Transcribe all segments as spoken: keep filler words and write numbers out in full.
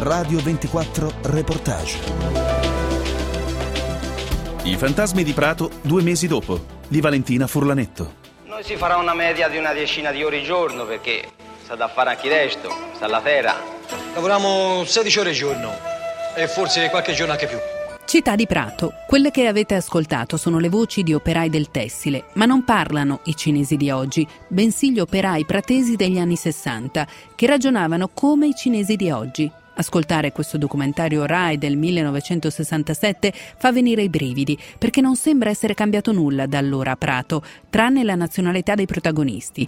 Radio ventiquattro Reportage. I fantasmi di Prato due mesi dopo, di Valentina Furlanetto. Noi si farà una media di una decina di ore al giorno perché sta da fare anche resto, sta alla terra. Lavoriamo sedici ore al giorno e forse qualche giorno anche più. Città di Prato. Quelle che avete ascoltato sono le voci di operai del tessile, ma non parlano i cinesi di oggi, bensì gli operai pratesi degli anni sessanta, che ragionavano come i cinesi di oggi. Ascoltare questo documentario Rai del millenovecentosessantasette fa venire i brividi, perché non sembra essere cambiato nulla da allora a Prato, tranne la nazionalità dei protagonisti.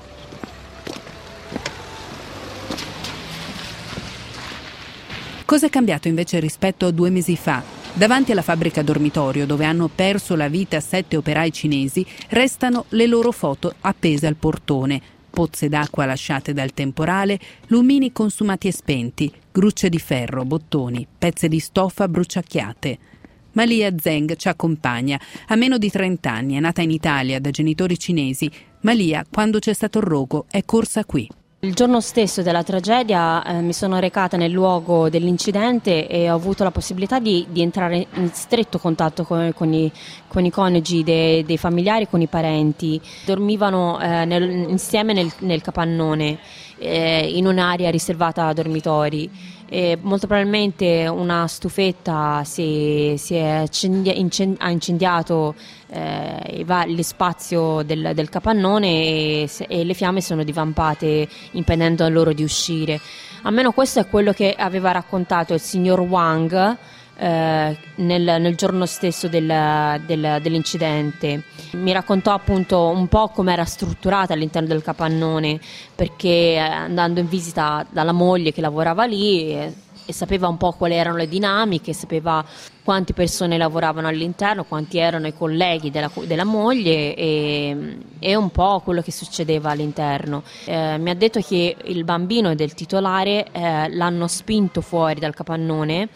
Cosa è cambiato invece rispetto a due mesi fa? Davanti alla fabbrica dormitorio, dove hanno perso la vita sette operai cinesi, restano le loro foto appese al portone. Pozze d'acqua lasciate dal temporale, lumini consumati e spenti, grucce di ferro, bottoni, pezze di stoffa bruciacchiate. Malia Zeng ci accompagna. Ha meno di trenta anni, è nata in Italia da genitori cinesi. Malia, quando c'è stato il rogo, è corsa qui. Il giorno stesso della tragedia eh, mi sono recata nel luogo dell'incidente e ho avuto la possibilità di, di entrare in stretto contatto con, con, i, con i coniugi dei, dei familiari, con i parenti. Dormivano eh, nel, insieme nel, nel capannone, eh, in un'area riservata a dormitori. E molto probabilmente una stufetta si, si è incendia, incend, ha incendiato eh, lo spazio del, del capannone e, e le fiamme sono divampate impedendo loro di uscire. Almeno questo è quello che aveva raccontato il signor Wang eh, nel, nel giorno stesso del, del, dell'incidente. Mi raccontò appunto un po' come era strutturata all'interno del capannone, perché andando in visita dalla moglie che lavorava lì e, e sapeva un po' quali erano le dinamiche, sapeva quante persone lavoravano all'interno, quanti erano i colleghi della, della moglie e, e un po' quello che succedeva all'interno. Eh, mi ha detto che il bambino del titolare eh, l'hanno spinto fuori dal capannone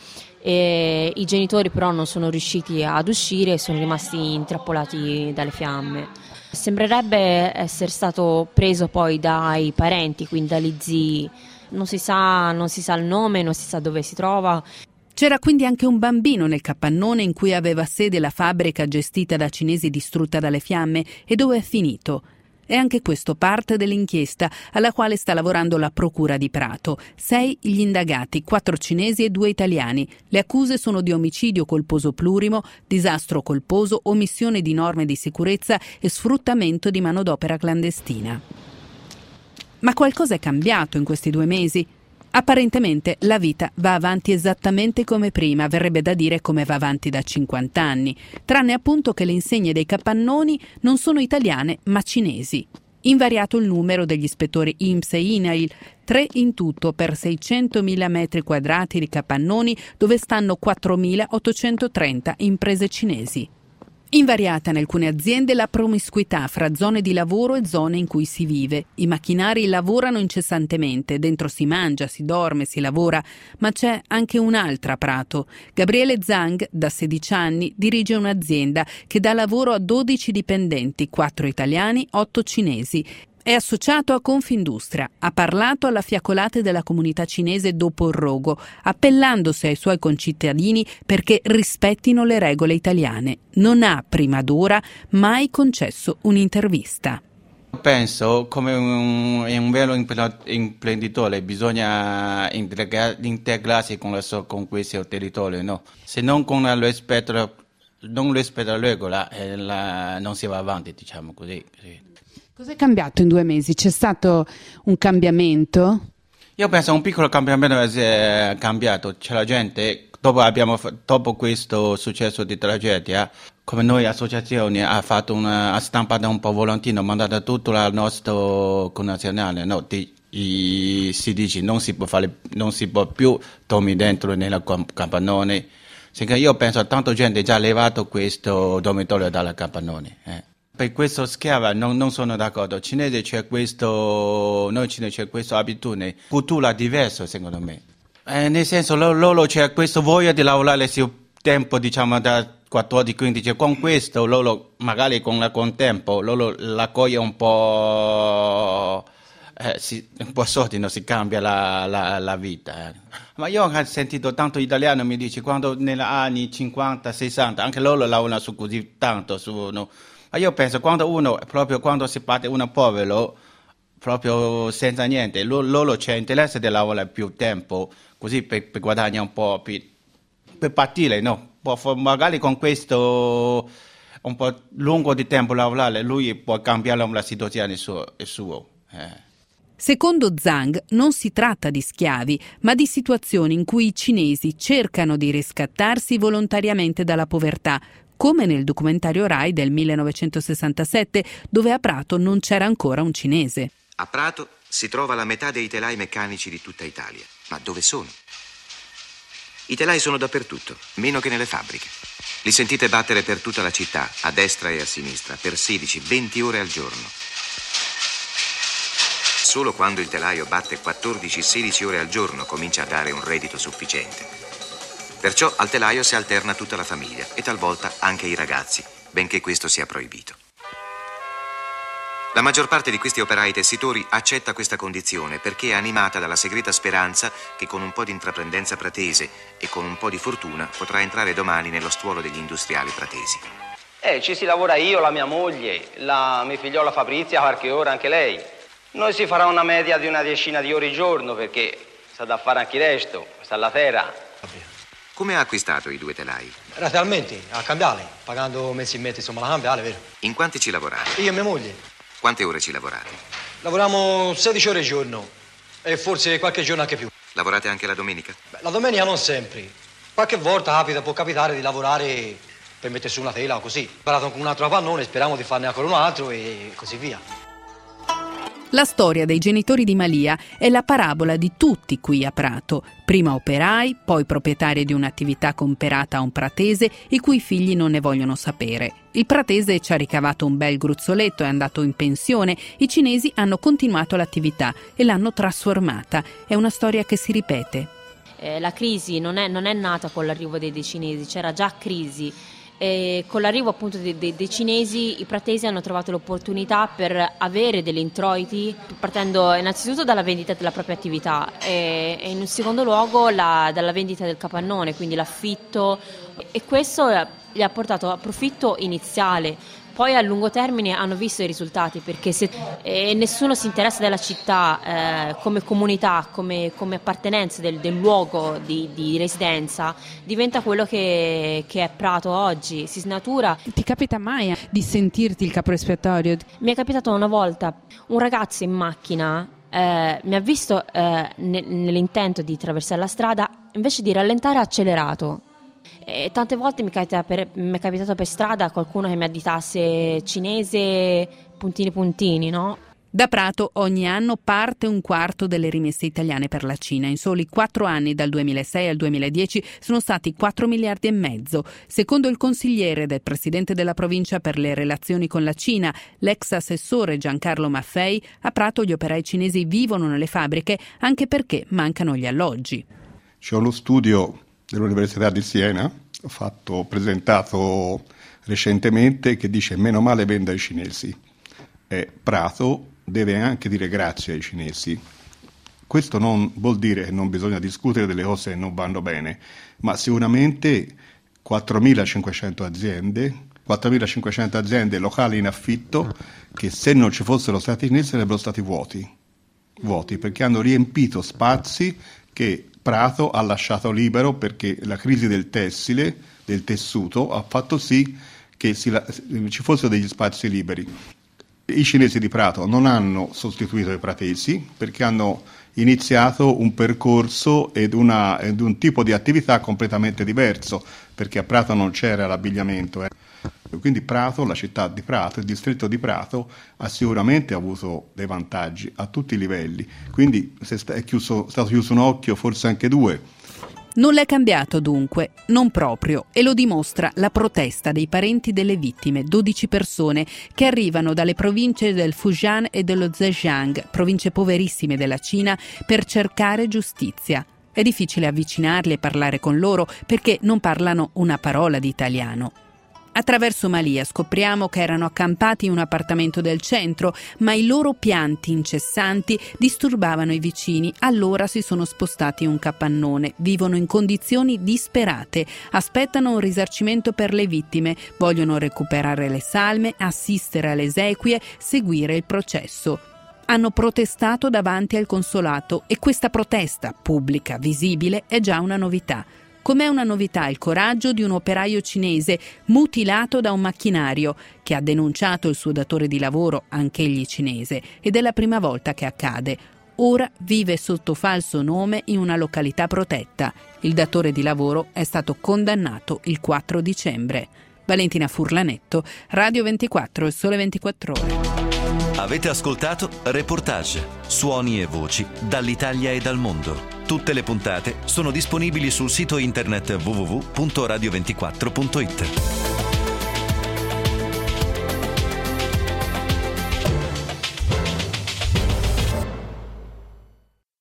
e i genitori però non sono riusciti ad uscire e sono rimasti intrappolati dalle fiamme. Sembrerebbe essere stato preso poi dai parenti, quindi dagli zii. Non si sa, non si sa il nome, non si sa dove si trova. C'era quindi anche un bambino nel capannone in cui aveva sede la fabbrica gestita da cinesi distrutta dalle fiamme e dove è finito. E anche questo parte dell'inchiesta alla quale sta lavorando la Procura di Prato. Sei gli indagati, quattro cinesi e due italiani. Le accuse sono di omicidio colposo plurimo, disastro colposo, omissione di norme di sicurezza e sfruttamento di manodopera clandestina. Ma qualcosa è cambiato in questi due mesi? Apparentemente la vita va avanti esattamente come prima, verrebbe da dire come va avanti da cinquanta anni, tranne appunto che le insegne dei capannoni non sono italiane ma cinesi. Invariato il numero degli ispettori I N P S e I N A I L, tre in tutto per seicentomila metri quadrati di capannoni dove stanno quattromilaottocentotrenta imprese cinesi. Invariata in alcune aziende la promiscuità fra zone di lavoro e zone in cui si vive. I macchinari lavorano incessantemente, dentro si mangia, si dorme, si lavora, ma c'è anche un'altra Prato. Gabriele Zang, da sedici anni, dirige un'azienda che dà lavoro a dodici dipendenti, quattro italiani, otto cinesi. È associato a Confindustria, ha parlato alla fiaccolate della comunità cinese dopo il rogo, appellandosi ai suoi concittadini perché rispettino le regole italiane. Non ha, prima d'ora, mai concesso un'intervista. Penso come un, un vero imprenditore bisogna integrarsi con, la, con questo territorio, no? Se non con il rispetto, non rispetta la regola eh, la, non si va avanti, diciamo così. Sì. Cos'è cambiato in due mesi? C'è stato un cambiamento? Io penso un piccolo cambiamento è cambiato. C'è la gente, dopo, abbiamo, dopo questo successo di tragedia, come noi associazioni, ha fatto una ha stampato un po' volantino, ha mandato tutto al nostro connazionale, no? Di, i, si dice non si può fare, non si può più dormire dentro nella capannone. Io penso a tanta gente già levato questo dormitorio dalla capannone. Eh. Per questo schiava non, non sono d'accordo. Cinese c'è questo, noi cinesi c'è questa abitudine, cultura diversa secondo me. Eh, nel senso loro c'è questo voglia di lavorare sul tempo, diciamo da quattordici quindici, con questo loro magari con il tempo loro la coglie un po' eh, si, un po' sottino si cambia la, la, la vita. Eh. Ma io ho sentito tanto italiano mi dice quando negli anni cinquanta, sessanta, anche loro lavorano su così tanto. Su, no. Ma io penso quando uno, proprio quando si parte uno povero, proprio senza niente, loro, loro c'è interesse di lavorare più tempo, così per, per guadagnare un po', per, per partire, no? Magari con questo un po' lungo di tempo lavorare, lui può cambiare la situazione suo. suo. Eh. Secondo Zhang non si tratta di schiavi, ma di situazioni in cui i cinesi cercano di riscattarsi volontariamente dalla povertà, come nel documentario Rai del millenovecentosessantasette, dove a Prato non c'era ancora un cinese. A Prato si trova la metà dei telai meccanici di tutta Italia. Ma dove sono? I telai sono dappertutto, meno che nelle fabbriche. Li sentite battere per tutta la città, a destra e a sinistra, per sedici venti ore al giorno. Solo quando il telaio batte quattordici sedici ore al giorno comincia a dare un reddito sufficiente. Perciò al telaio si alterna tutta la famiglia e talvolta anche i ragazzi, benché questo sia proibito. La maggior parte di questi operai tessitori accetta questa condizione perché è animata dalla segreta speranza che con un po' di intraprendenza pratese e con un po' di fortuna potrà entrare domani nello stuolo degli industriali pratesi. Eh, ci si lavora io, la mia moglie, la mia figliola Fabrizia, qualche ora anche lei. Noi si farà una media di una decina di ore al giorno perché sa da fare anche resto, sta alla terra. Come ha acquistato i due telai? Realmente, a cambiale, pagando mensilmente insomma la cambiale, vero? In quanti ci lavorate? Io e mia moglie. Quante ore ci lavorate? Lavoriamo sedici ore al giorno e forse qualche giorno anche più. Lavorate anche la domenica? Beh, la domenica non sempre. Qualche volta capita, può capitare di lavorare per mettere su una tela o così. Ho parlato con un altro capannone, speriamo di farne ancora un altro e così via. La storia dei genitori di Malia è la parabola di tutti qui a Prato, prima operai, poi proprietari di un'attività comperata a un pratese i cui figli non ne vogliono sapere. Il pratese ci ha ricavato un bel gruzzoletto, è andato in pensione, i cinesi hanno continuato l'attività e l'hanno trasformata. È una storia che si ripete. Eh, la crisi non è, non è nata con l'arrivo dei, dei cinesi, c'era già crisi. E con l'arrivo appunto dei, dei, dei cinesi i pratesi hanno trovato l'opportunità per avere degli introiti partendo innanzitutto dalla vendita della propria attività e, e in un secondo luogo la, dalla vendita del capannone, quindi l'affitto, e questo gli ha portato a profitto iniziale. Poi a lungo termine hanno visto i risultati perché se eh, nessuno si interessa della città eh, come comunità, come, come appartenenza del, del luogo di, di residenza, diventa quello che, che è Prato oggi, si snatura. Ti capita mai di sentirti il capo espiatorio? Mi è capitato una volta, un ragazzo in macchina eh, mi ha visto eh, ne, nell'intento di attraversare la strada, invece di rallentare ha accelerato. E tante volte mi, capita per, mi è capitato per strada qualcuno che mi additasse cinese puntini puntini, no? Da Prato ogni anno parte un quarto delle rimesse italiane per la Cina. In soli quattro anni, dal duemilasei al duemiladieci, sono stati quattro miliardi e mezzo. Secondo il consigliere del presidente della provincia per le relazioni con la Cina, l'ex assessore Giancarlo Maffei, a Prato gli operai cinesi vivono nelle fabbriche anche perché mancano gli alloggi. C'è uno studio dell'Università di Siena, fatto, presentato recentemente, che dice meno male venda ai cinesi. E Prato deve anche dire grazie ai cinesi. Questo non vuol dire che non bisogna discutere delle cose che non vanno bene, ma sicuramente quattromilacinquecento aziende, quattromilacinquecento aziende locali in affitto che se non ci fossero stati cinesi sarebbero stati vuoti, vuoti perché hanno riempito spazi che Prato ha lasciato libero perché la crisi del tessile, del tessuto, ha fatto sì che si, ci fossero degli spazi liberi. I cinesi di Prato non hanno sostituito i pratesi perché hanno iniziato un percorso ed, una, ed un tipo di attività completamente diverso, perché a Prato non c'era l'abbigliamento. Eh. Quindi Prato, la città di Prato, il distretto di Prato ha sicuramente avuto dei vantaggi a tutti i livelli, quindi se è chiuso, stato chiuso un occhio, forse anche due. Nulla è cambiato dunque, non proprio, e lo dimostra la protesta dei parenti delle vittime, dodici persone che arrivano dalle province del Fujian e dello Zhejiang, province poverissime della Cina, per cercare giustizia. È difficile avvicinarli e parlare con loro perché non parlano una parola di italiano. Attraverso Malia scopriamo che erano accampati in un appartamento del centro, ma i loro pianti incessanti disturbavano i vicini. Allora si sono spostati in un capannone. Vivono in condizioni disperate, aspettano un risarcimento per le vittime, vogliono recuperare le salme, assistere alle esequie, seguire il processo. Hanno protestato davanti al consolato e questa protesta, pubblica, visibile, è già una novità. Com'è una novità il coraggio di un operaio cinese mutilato da un macchinario che ha denunciato il suo datore di lavoro, anch'egli cinese, ed è la prima volta che accade. Ora vive sotto falso nome in una località protetta. Il datore di lavoro è stato condannato il quattro dicembre. Valentina Furlanetto, Radio ventiquattro, Il Sole ventiquattro Ore. Avete ascoltato Reportage, suoni e voci dall'Italia e dal mondo. Tutte le puntate sono disponibili sul sito internet w w w punto radio ventiquattro punto it.